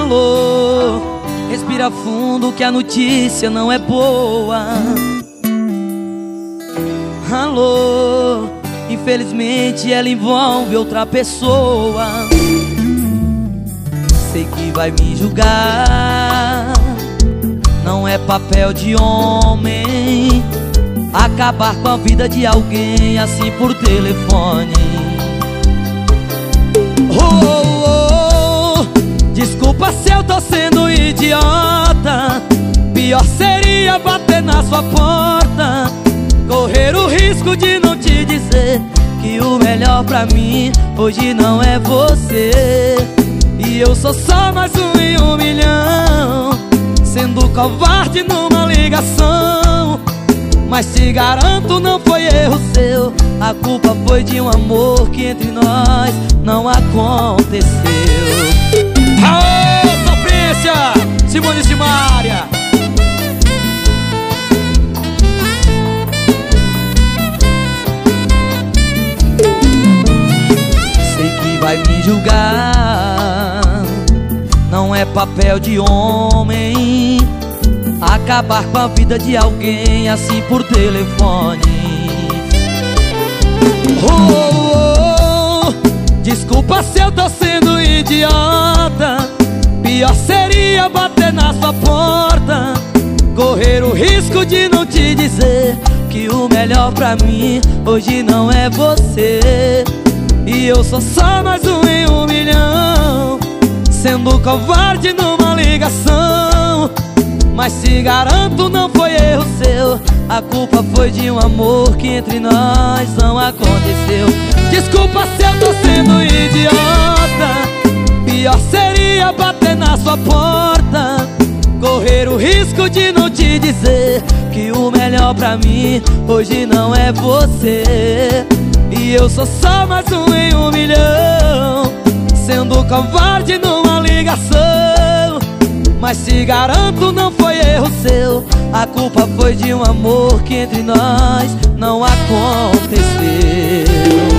Alô, respira fundo que a notícia não é boa. Alô, infelizmente ela envolve outra pessoa. Sei que vai me julgar, não é papel de homem acabar com a vida de alguém assim por telefone. Desculpa se eu tô sendo idiota, pior seria bater na sua porta, correr o risco de não te dizer que o melhor pra mim hoje não é você. E eu sou só mais um em 1 milhão, sendo covarde numa ligação. Mas te garanto, não foi erro seu, a culpa foi de um amor que entre nós não aconteceu. Aô, sofrência! Simone Simaria! Sei que vai me julgar, não é papel de homem acabar com a vida de alguém assim por telefone. Desculpa se eu tô sendo idiota, pior seria bater na sua porta, correr o risco de não te dizer que o melhor pra mim hoje não é você. E eu sou só mais um em 1 milhão, sendo covarde numa ligação. Mas te garanto, não foi erro seu, a culpa foi de um amor que entre nós não aconteceu. Desculpa se eu tô sendo idiota, pior seria bater na sua porta, correr o risco de não te dizer que o melhor pra mim hoje não é você. E eu sou só mais um em 1 milhão, sendo covarde numa ligação. Mas te garanto, não foi erro seu, a culpa foi de um amor que entre nós não aconteceu.